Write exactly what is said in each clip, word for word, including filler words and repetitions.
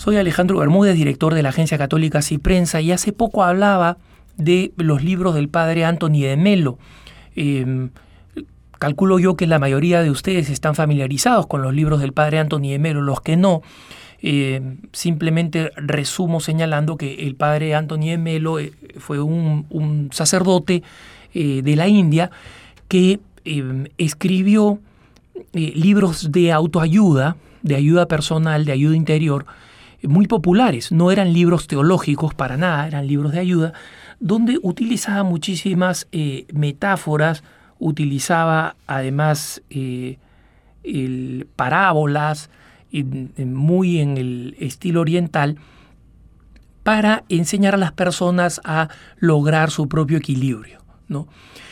Soy Alejandro Bermúdez, director de la Agencia Católica Prensa, y hace poco hablaba de los libros del padre Anthony de Melo. Eh, calculo yo que la mayoría de ustedes están familiarizados con los libros del padre Anthony de Melo. Los que no, eh, simplemente resumo señalando que el padre Anthony de Melo eh, fue un, un sacerdote eh, de la India que eh, escribió eh, libros de autoayuda, de ayuda personal, de ayuda interior, muy populares. No eran libros teológicos para nada, eran libros de ayuda, donde utilizaba muchísimas eh, metáforas, utilizaba además eh, el, parábolas, en, en, muy en el estilo oriental, para enseñar a las personas a lograr su propio equilibrio, ¿no?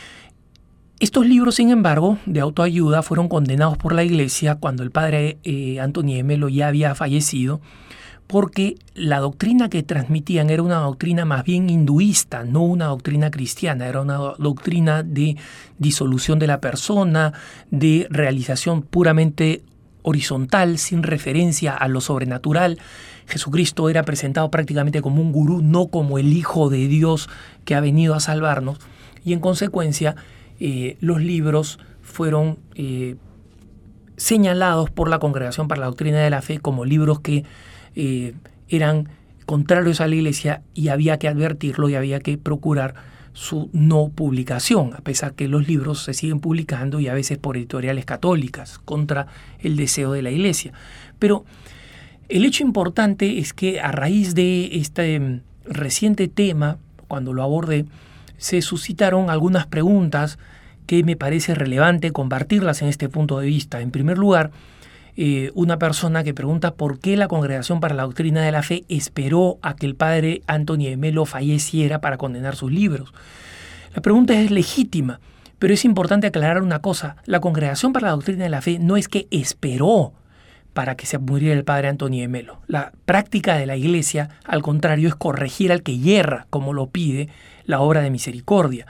Estos libros, sin embargo, de autoayuda fueron condenados por la Iglesia cuando el padre eh, Anthony de Melo ya había fallecido, porque la doctrina que transmitían era una doctrina más bien hinduista, no una doctrina cristiana, era una doctrina de disolución de la persona, de realización puramente horizontal, sin referencia a lo sobrenatural. Jesucristo era presentado prácticamente como un gurú, no como el Hijo de Dios que ha venido a salvarnos, y en consecuencia eh, los libros fueron eh, señalados por la Congregación para la Doctrina de la Fe como libros que Eh, eran contrarios a la Iglesia, y había que advertirlo y había que procurar su no publicación, a pesar que los libros se siguen publicando y a veces por editoriales católicas contra el deseo de la Iglesia. Pero el hecho importante es que a raíz de este reciente tema, cuando lo abordé, se suscitaron algunas preguntas que me parece relevante compartirlas en este punto de vista. En primer lugar, Eh, una persona que pregunta por qué la Congregación para la Doctrina de la Fe esperó a que el padre Anthony de Melo falleciera para condenar sus libros. La pregunta es legítima, pero es importante aclarar una cosa. La Congregación para la Doctrina de la Fe no es que esperó para que se muriera el padre Anthony de Melo. La práctica de la Iglesia, al contrario, es corregir al que yerra, como lo pide la obra de misericordia.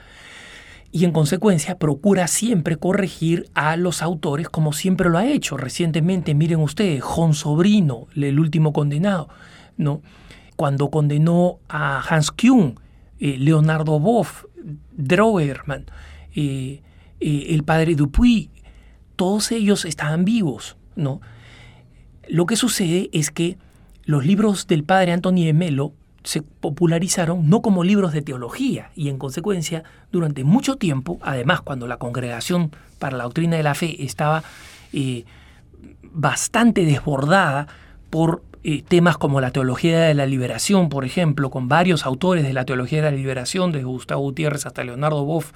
Y en consecuencia procura siempre corregir a los autores, como siempre lo ha hecho. Recientemente, miren ustedes, Jon Sobrino, el último condenado, ¿no? Cuando condenó a Hans Küng, eh, Leonardo Boff, Drogerman, eh, eh, el padre Dupuy, todos ellos estaban vivos, ¿no? Lo que sucede es que los libros del padre Anthony de Melo se popularizaron no como libros de teología, y en consecuencia durante mucho tiempo, además cuando la Congregación para la Doctrina de la Fe estaba eh, bastante desbordada por eh, temas como la teología de la liberación, por ejemplo, con varios autores de la teología de la liberación, desde Gustavo Gutiérrez hasta Leonardo Boff,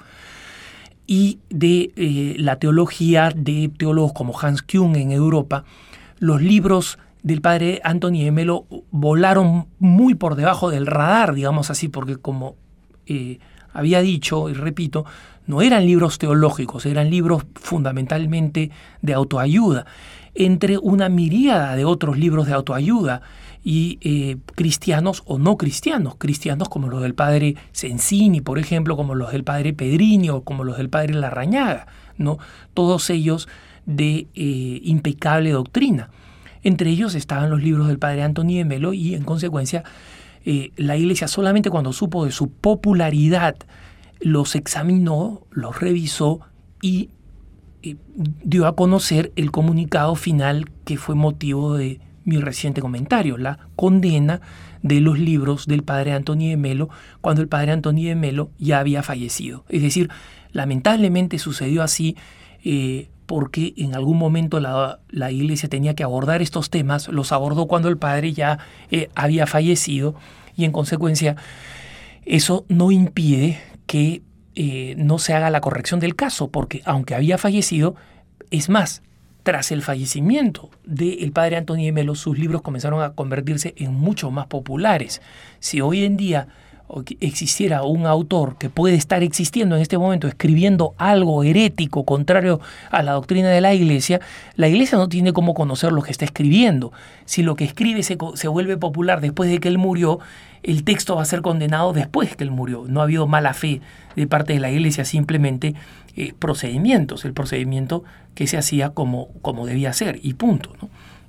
y de eh, la teología de teólogos como Hans Küng en Europa, los libros del padre Anthony de Melo volaron muy por debajo del radar, digamos así, porque como eh, había dicho y repito, no eran libros teológicos, eran libros fundamentalmente de autoayuda, entre una miríada de otros libros de autoayuda, y eh, cristianos o no cristianos, cristianos como los del padre Sensini, por ejemplo, como los del padre Pedrini o como los del padre Larrañaga, ¿no? Todos ellos de eh, impecable doctrina. Entre ellos estaban los libros del padre Anthony de Melo, y en consecuencia eh, la Iglesia solamente cuando supo de su popularidad los examinó, los revisó y eh, dio a conocer el comunicado final que fue motivo de mi reciente comentario, la condena de los libros del padre Anthony de Melo cuando el padre Anthony de Melo ya había fallecido. Es decir, lamentablemente sucedió así eh, porque en algún momento la, la Iglesia tenía que abordar estos temas, los abordó cuando el padre ya eh, había fallecido, y en consecuencia eso no impide que eh, no se haga la corrección del caso, porque aunque había fallecido, es más, tras el fallecimiento del padre Anthony de Melo, sus libros comenzaron a convertirse en mucho más populares. Si hoy en día existiera un autor que puede estar existiendo en este momento escribiendo algo herético contrario a la doctrina de la Iglesia, la Iglesia no tiene cómo conocer lo que está escribiendo. Si lo que escribe se, se vuelve popular después de que él murió, el texto va a ser condenado después de que él murió. No ha habido mala fe de parte de la Iglesia, simplemente eh, procedimientos, el procedimiento que se hacía como, como debía ser, y punto, ¿no?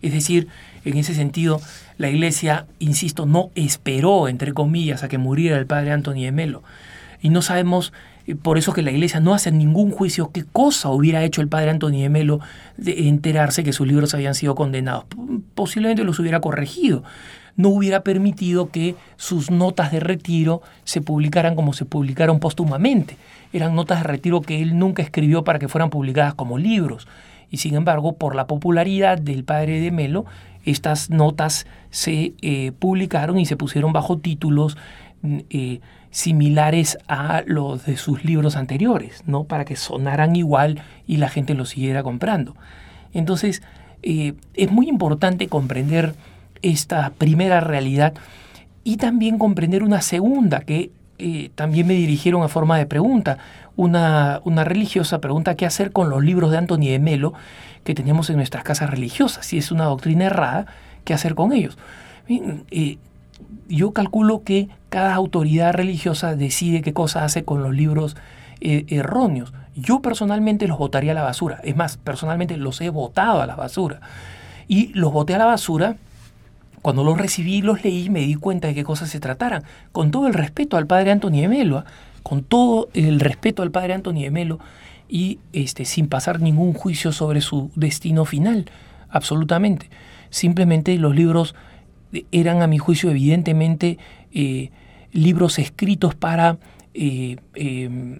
Es decir, en ese sentido, la Iglesia, insisto, no esperó, entre comillas, a que muriera el padre Anthony de Melo. Y no sabemos, eh, por eso que la Iglesia no hace ningún juicio qué cosa hubiera hecho el padre Anthony de Melo de enterarse que sus libros habían sido condenados. Posiblemente los hubiera corregido. No hubiera permitido que sus notas de retiro se publicaran como se publicaron póstumamente. Eran notas de retiro que él nunca escribió para que fueran publicadas como libros. Y sin embargo, por la popularidad del padre de Melo, estas notas se eh, publicaron y se pusieron bajo títulos eh, similares a los de sus libros anteriores, ¿no? Para que sonaran igual y la gente los siguiera comprando. Entonces, eh, es muy importante comprender esta primera realidad y también comprender una segunda que eh, también me dirigieron a forma de pregunta. Una, una religiosa pregunta qué hacer con los libros de Anthony de Melo que tenemos en nuestras casas religiosas. Si es una doctrina errada, ¿qué hacer con ellos? Eh, yo calculo que cada autoridad religiosa decide qué cosa hace con los libros eh, erróneos. Yo personalmente los botaría a la basura. Es más, personalmente los he botado a la basura. Y los boté a la basura. Cuando los recibí y los leí, me di cuenta de qué cosas se trataran. Con todo el respeto al padre Anthony de Melo, ¿eh? con todo el respeto al padre Anthony de Melo y este, sin pasar ningún juicio sobre su destino final, absolutamente. Simplemente los libros eran, a mi juicio, evidentemente eh, libros escritos para eh, eh,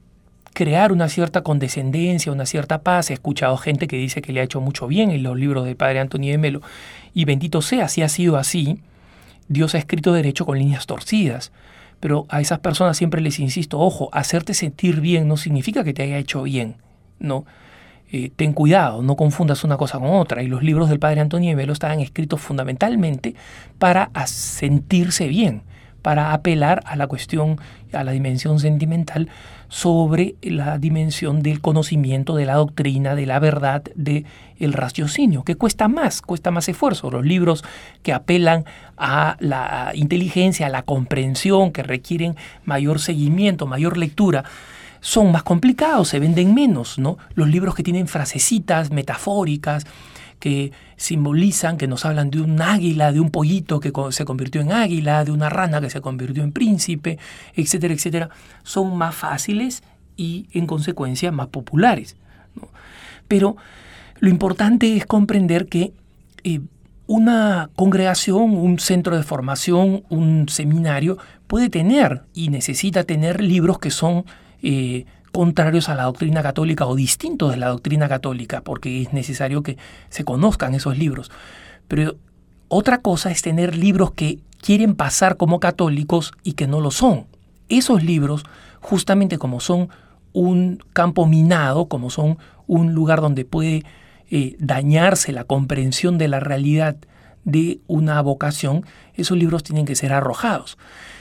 crear una cierta condescendencia, una cierta paz. He escuchado gente que dice que le ha hecho mucho bien en los libros del padre Anthony de Melo. Y bendito sea, si ha sido así, Dios ha escrito derecho con líneas torcidas. Pero a esas personas siempre les insisto, ojo, hacerte sentir bien no significa que te haya hecho bien, ¿no? Eh, ten cuidado, no confundas una cosa con otra. Y los libros del padre Anthony de Melo estaban escritos fundamentalmente para sentirse bien, para apelar a la cuestión, a la dimensión sentimental sobre la dimensión del conocimiento, de la doctrina, de la verdad, del raciocinio, que cuesta más, cuesta más esfuerzo. Los libros que apelan a la inteligencia, a la comprensión, que requieren mayor seguimiento, mayor lectura, son más complicados, se venden menos, ¿no? Los libros que tienen frasecitas metafóricas, que simbolizan, que nos hablan de un águila, de un pollito que se convirtió en águila, de una rana que se convirtió en príncipe, etcétera, etcétera, son más fáciles y, en consecuencia, más populares, ¿no? Pero lo importante es comprender que eh, una congregación, un centro de formación, un seminario, puede tener y necesita tener libros que son eh, contrarios a la doctrina católica o distintos de la doctrina católica, porque es necesario que se conozcan esos libros. Pero otra cosa es tener libros que quieren pasar como católicos y que no lo son. Esos libros, justamente como son un campo minado, como son un lugar donde puede eh, dañarse la comprensión de la realidad de una vocación, esos libros tienen que ser arrojados.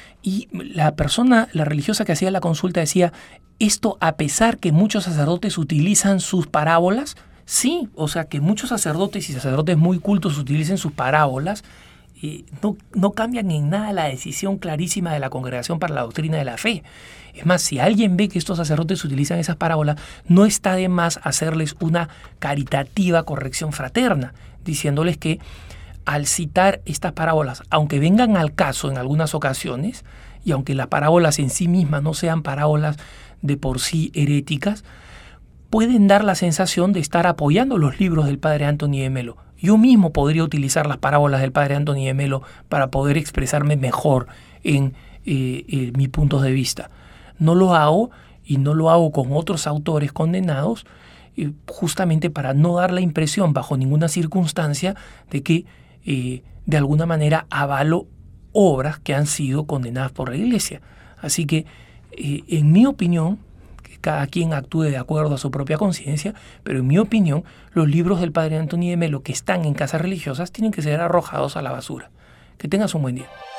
Y la persona, la religiosa que hacía la consulta decía, esto a pesar que muchos sacerdotes utilizan sus parábolas, sí, o sea que muchos sacerdotes y sacerdotes muy cultos utilicen sus parábolas, eh, no, no cambian en nada la decisión clarísima de la Congregación para la Doctrina de la Fe. Es más, si alguien ve que estos sacerdotes utilizan esas parábolas, no está de más hacerles una caritativa corrección fraterna, diciéndoles que al citar estas parábolas, aunque vengan al caso en algunas ocasiones, y aunque las parábolas en sí mismas no sean parábolas de por sí heréticas, pueden dar la sensación de estar apoyando los libros del padre Anthony de Melo. Yo mismo podría utilizar las parábolas del padre Anthony de Melo para poder expresarme mejor en eh, eh, mis puntos de vista. No lo hago y no lo hago con otros autores condenados, eh, justamente para no dar la impresión bajo ninguna circunstancia de que eh, de alguna manera avalo obras que han sido condenadas por la Iglesia. Así que, eh, en mi opinión, que cada quien actúe de acuerdo a su propia conciencia, pero en mi opinión, los libros del padre Anthony de Melo que están en casas religiosas tienen que ser arrojados a la basura. Que tengas un buen día.